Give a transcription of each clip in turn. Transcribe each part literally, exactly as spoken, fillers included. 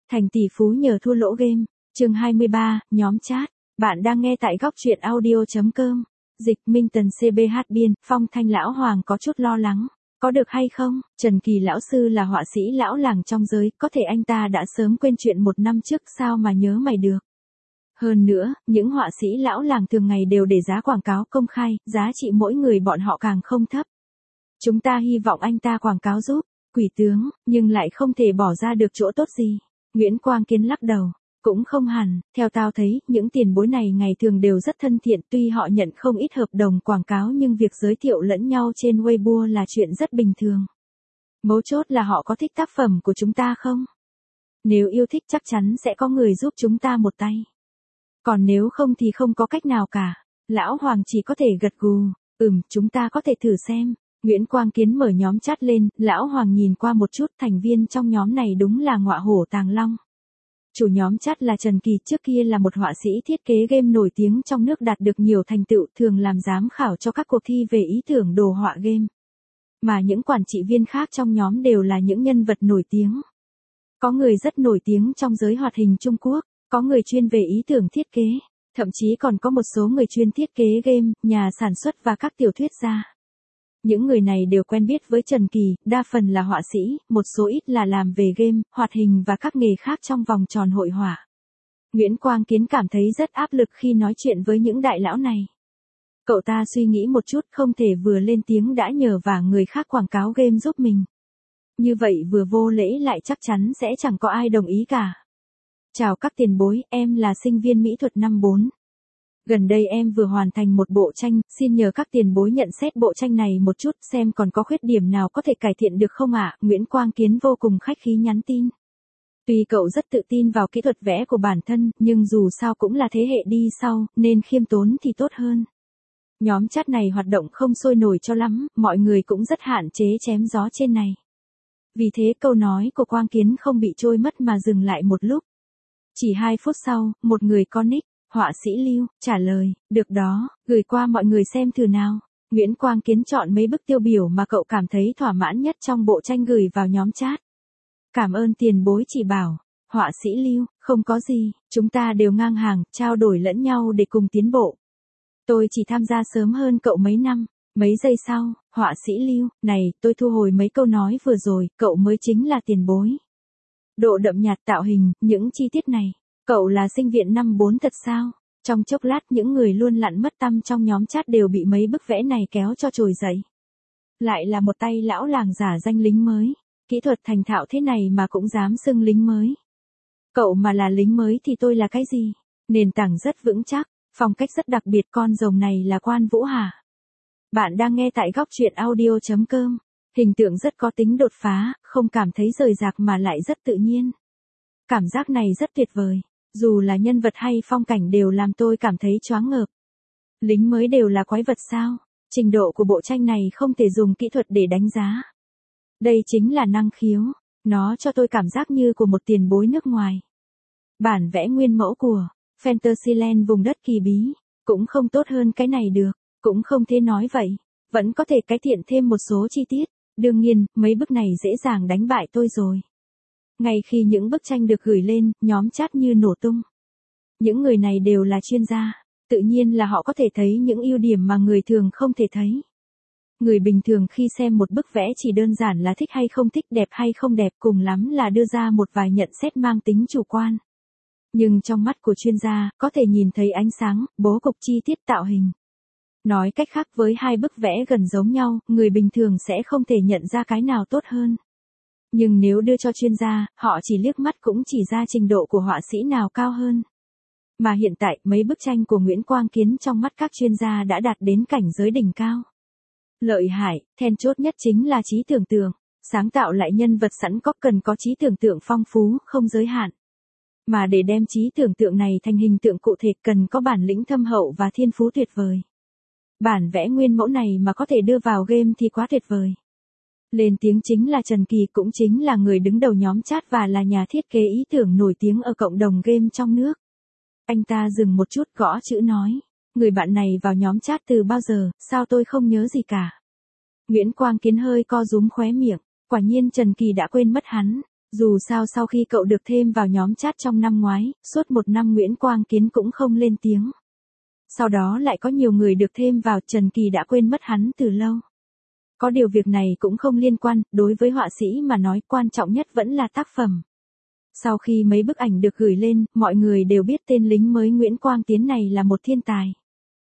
Thành tỷ phú nhờ thua lỗ game. Chương hai mươi ba, nhóm chat. Bạn đang nghe tại góc truyện audio chấm com. Dịch Minh Tần xê bê hát biên, Phong Thanh lão hoàng có chút lo lắng. Có được hay không? Trần Kỳ lão sư là họa sĩ lão làng trong giới, có thể anh ta đã sớm quên chuyện một năm trước sao mà nhớ mày được. Hơn nữa, những họa sĩ lão làng thường ngày đều để giá quảng cáo công khai, giá trị mỗi người bọn họ càng không thấp. Chúng ta hy vọng anh ta quảng cáo giúp. Quỷ tướng, nhưng lại không thể bỏ ra được chỗ tốt gì. Nguyễn Quang Kiến lắc đầu. Cũng không hẳn, theo tao thấy, những tiền bối này ngày thường đều rất thân thiện, tuy họ nhận không ít hợp đồng quảng cáo nhưng việc giới thiệu lẫn nhau trên Weibo là chuyện rất bình thường. Mấu chốt là họ có thích tác phẩm của chúng ta không? Nếu yêu thích chắc chắn sẽ có người giúp chúng ta một tay. Còn nếu không thì không có cách nào cả. Lão Hoàng chỉ có thể gật gù, ừm, chúng ta có thể thử xem. Nguyễn Quang Kiến mở nhóm chat lên, Lão Hoàng nhìn qua một chút, thành viên trong nhóm này đúng là ngọa hổ tàng long. Chủ nhóm chat là Trần Kỳ, trước kia là một họa sĩ thiết kế game nổi tiếng trong nước, đạt được nhiều thành tựu, thường làm giám khảo cho các cuộc thi về ý tưởng đồ họa game. Mà những quản trị viên khác trong nhóm đều là những nhân vật nổi tiếng. Có người rất nổi tiếng trong giới hoạt hình Trung Quốc, có người chuyên về ý tưởng thiết kế, thậm chí còn có một số người chuyên thiết kế game, nhà sản xuất và các tiểu thuyết gia. Những người này đều quen biết với Trần Kỳ, đa phần là họa sĩ, một số ít là làm về game, hoạt hình và các nghề khác trong vòng tròn hội họa. Nguyễn Quang Kiến cảm thấy rất áp lực khi nói chuyện với những đại lão này. Cậu ta suy nghĩ một chút, không thể vừa lên tiếng đã nhờ vả người khác quảng cáo game giúp mình. Như vậy vừa vô lễ lại chắc chắn sẽ chẳng có ai đồng ý cả. Chào các tiền bối, em là sinh viên mỹ thuật năm bốn. Gần đây em vừa hoàn thành một bộ tranh, xin nhờ các tiền bối nhận xét bộ tranh này một chút xem còn có khuyết điểm nào có thể cải thiện được không ạ? Nguyễn Quang Kiến vô cùng khách khí nhắn tin. Tuy cậu rất tự tin vào kỹ thuật vẽ của bản thân, nhưng dù sao cũng là thế hệ đi sau, nên khiêm tốn thì tốt hơn. Nhóm chat này hoạt động không sôi nổi cho lắm, mọi người cũng rất hạn chế chém gió trên này. Vì thế câu nói của Quang Kiến không bị trôi mất mà dừng lại một lúc. Chỉ hai phút sau, một người con nick họa sĩ Lưu, trả lời, được đó, gửi qua mọi người xem thử nào. Nguyễn Quang Kiến chọn mấy bức tiêu biểu mà cậu cảm thấy thỏa mãn nhất trong bộ tranh gửi vào nhóm chat. Cảm ơn tiền bối chỉ bảo. Họa sĩ Lưu, không có gì, chúng ta đều ngang hàng, trao đổi lẫn nhau để cùng tiến bộ. Tôi chỉ tham gia sớm hơn cậu mấy năm. Mấy giây sau, họa sĩ Lưu, này, tôi thu hồi mấy câu nói vừa rồi, cậu mới chính là tiền bối. Độ đậm nhạt tạo hình, những chi tiết này. Cậu là sinh viên năm bốn thật sao? Trong chốc lát những người luôn lặn mất tăm trong nhóm chat đều bị mấy bức vẽ này kéo cho trồi dậy. Lại là một tay lão làng giả danh lính mới. Kỹ thuật thành thạo thế này mà cũng dám xưng lính mới. Cậu mà là lính mới thì tôi là cái gì? Nền tảng rất vững chắc, phong cách rất đặc biệt, con rồng này là Quan Vũ hả? Bạn đang nghe tại góc truyện audio chấm com. Hình tượng rất có tính đột phá, không cảm thấy rời rạc mà lại rất tự nhiên. Cảm giác này rất tuyệt vời. Dù là nhân vật hay phong cảnh đều làm tôi cảm thấy choáng ngợp. Lính mới đều là quái vật sao? Trình độ của bộ tranh này không thể dùng kỹ thuật để đánh giá. Đây chính là năng khiếu. Nó cho tôi cảm giác như của một tiền bối nước ngoài. Bản vẽ nguyên mẫu của Fantasyland vùng đất kỳ bí. Cũng không tốt hơn cái này được. Cũng không thể nói vậy. Vẫn có thể cải thiện thêm một số chi tiết. Đương nhiên, mấy bức này dễ dàng đánh bại tôi rồi. Ngay khi những bức tranh được gửi lên, nhóm chat như nổ tung. Những người này đều là chuyên gia, tự nhiên là họ có thể thấy những ưu điểm mà người thường không thể thấy. Người bình thường khi xem một bức vẽ chỉ đơn giản là thích hay không thích, đẹp hay không đẹp, cùng lắm là đưa ra một vài nhận xét mang tính chủ quan. Nhưng trong mắt của chuyên gia, có thể nhìn thấy ánh sáng, bố cục, chi tiết, tạo hình. Nói cách khác, với hai bức vẽ gần giống nhau, người bình thường sẽ không thể nhận ra cái nào tốt hơn. Nhưng nếu đưa cho chuyên gia, họ chỉ liếc mắt cũng chỉ ra trình độ của họa sĩ nào cao hơn. Mà hiện tại, mấy bức tranh của Nguyễn Quang Kiến trong mắt các chuyên gia đã đạt đến cảnh giới đỉnh cao. Lợi hại, then chốt nhất chính là trí tưởng tượng. Sáng tạo lại nhân vật sẵn có cần có trí tưởng tượng phong phú, không giới hạn. Mà để đem trí tưởng tượng này thành hình tượng cụ thể cần có bản lĩnh thâm hậu và thiên phú tuyệt vời. Bản vẽ nguyên mẫu này mà có thể đưa vào game thì quá tuyệt vời. Lên tiếng chính là Trần Kỳ, cũng chính là người đứng đầu nhóm chat và là nhà thiết kế ý tưởng nổi tiếng ở cộng đồng game trong nước. Anh ta dừng một chút gõ chữ nói. Người bạn này vào nhóm chat từ bao giờ, sao tôi không nhớ gì cả. Nguyễn Quang Kiến hơi co rúm khóe miệng. Quả nhiên Trần Kỳ đã quên mất hắn. Dù sao sau khi cậu được thêm vào nhóm chat trong năm ngoái, suốt một năm Nguyễn Quang Kiến cũng không lên tiếng. Sau đó lại có nhiều người được thêm vào, Trần Kỳ đã quên mất hắn từ lâu. Có điều việc này cũng không liên quan, đối với họa sĩ mà nói quan trọng nhất vẫn là tác phẩm. Sau khi mấy bức ảnh được gửi lên, mọi người đều biết tên lính mới Nguyễn Quang Tiến này là một thiên tài.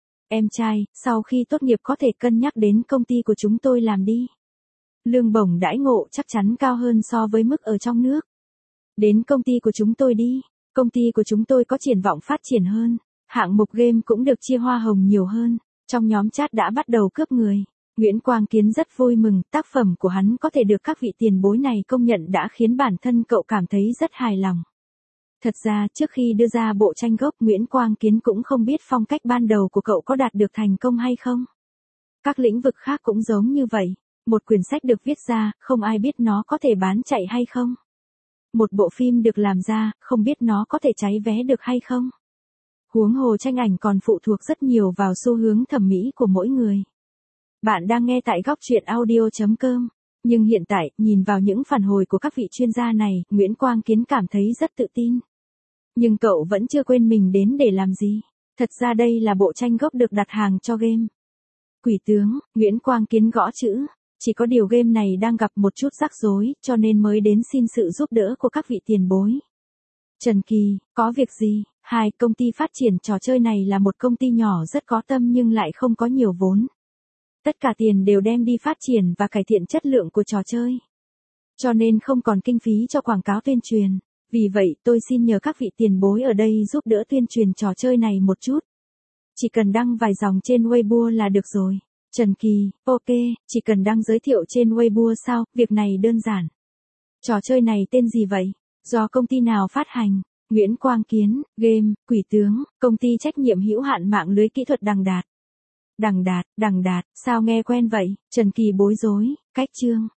Em trai, sau khi tốt nghiệp có thể cân nhắc đến công ty của chúng tôi làm đi. Lương bổng đãi ngộ chắc chắn cao hơn so với mức ở trong nước. Đến công ty của chúng tôi đi, công ty của chúng tôi có triển vọng phát triển hơn. Hạng mục game cũng được chia hoa hồng nhiều hơn. Trong nhóm chat đã bắt đầu cướp người. Nguyễn Quang Kiến rất vui mừng, tác phẩm của hắn có thể được các vị tiền bối này công nhận đã khiến bản thân cậu cảm thấy rất hài lòng. Thật ra, trước khi đưa ra bộ tranh gốc, Nguyễn Quang Kiến cũng không biết phong cách ban đầu của cậu có đạt được thành công hay không. Các lĩnh vực khác cũng giống như vậy. Một quyển sách được viết ra, không ai biết nó có thể bán chạy hay không. Một bộ phim được làm ra, không biết nó có thể cháy vé được hay không. Huống hồ tranh ảnh còn phụ thuộc rất nhiều vào xu hướng thẩm mỹ của mỗi người. Bạn đang nghe tại góc truyện audio chấm com. Nhưng hiện tại, nhìn vào những phản hồi của các vị chuyên gia này, Nguyễn Quang Kiến cảm thấy rất tự tin. Nhưng cậu vẫn chưa quên mình đến để làm gì. Thật ra đây là bộ tranh gốc được đặt hàng cho game. Quỷ tướng, Nguyễn Quang Kiến gõ chữ. Chỉ có điều game này đang gặp một chút rắc rối, cho nên mới đến xin sự giúp đỡ của các vị tiền bối. Trần Kỳ, có việc gì? Hai, công ty phát triển trò chơi này là một công ty nhỏ rất có tâm nhưng lại không có nhiều vốn. Tất cả tiền đều đem đi phát triển và cải thiện chất lượng của trò chơi. Cho nên không còn kinh phí cho quảng cáo tuyên truyền. Vì vậy tôi xin nhờ các vị tiền bối ở đây giúp đỡ tuyên truyền trò chơi này một chút. Chỉ cần đăng vài dòng trên Weibo là được rồi. Trần Kỳ, ok, chỉ cần đăng giới thiệu trên Weibo sao, việc này đơn giản. Trò chơi này tên gì vậy? Do công ty nào phát hành? Nguyễn Quang Kiến, game, Quỷ tướng, công ty trách nhiệm hữu hạn mạng lưới kỹ thuật Đằng Đạt. Đằng Đạt, Đằng Đạt, sao nghe quen vậy? Trần Kỳ bối rối, cách chương.